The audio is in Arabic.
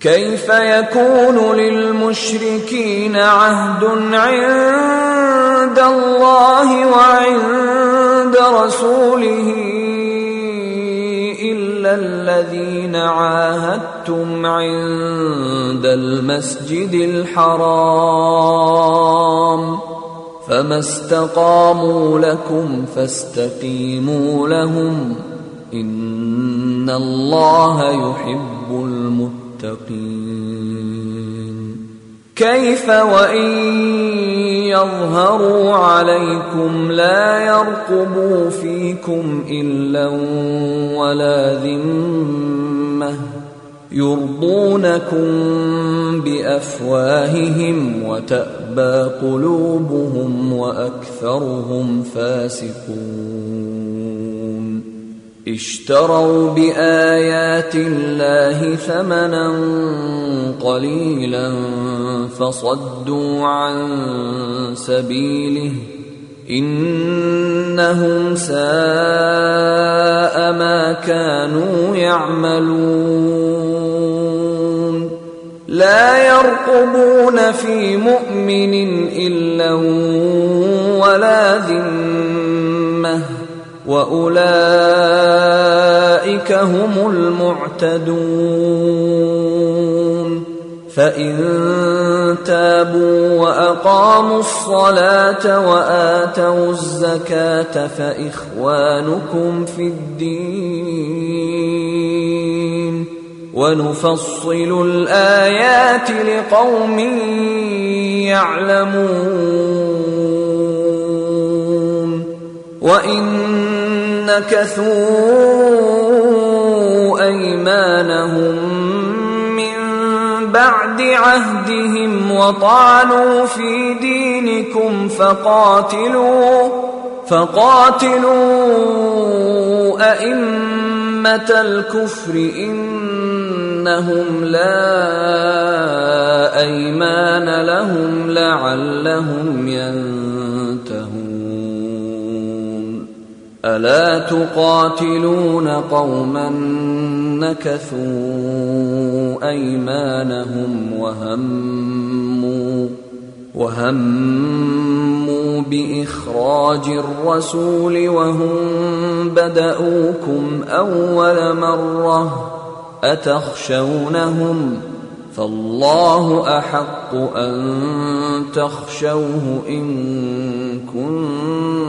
كيف يكون للمشركين عهد عند الله وعند رسوله إلا الذين عاهدتم عند المسجد الحرام فما استقاموا لكم فاستقيموا لهم إن الله يحب المتقين. كيف وإن يظهروا عليكم لا يرقبوا فيكم إلا ولا ذمة يرضونكم بأفواههم وتأبى قلوبهم وأكثرهم فاسقون. اشتروا بآيات الله ثمنا قليلا فصدوا عن سبيله إنهم ساء ما كانوا يعملون. لا يرقبون في مؤمن إلا ولا ذمة وأولئك هم المعتدون. فإن تابوا وأقاموا الصلاة وآتوا الزكاة فإخوانكم في الدين ونفصل الآيات لقوم يعلمون. وإن نكثوا أيمانهم من بعد عهدهم وطعنوا في دينكم فقاتلوا أئمة الكفر إنهم لا أيمان لهم لعلهم ينتهون. ألا تقاتلون قوما نكثوا أيمانهم وهموا بإخراج الرسول وهم بدؤوكم أول مرة أتخشونهم فالله أحق أن تخشوه إن كنتم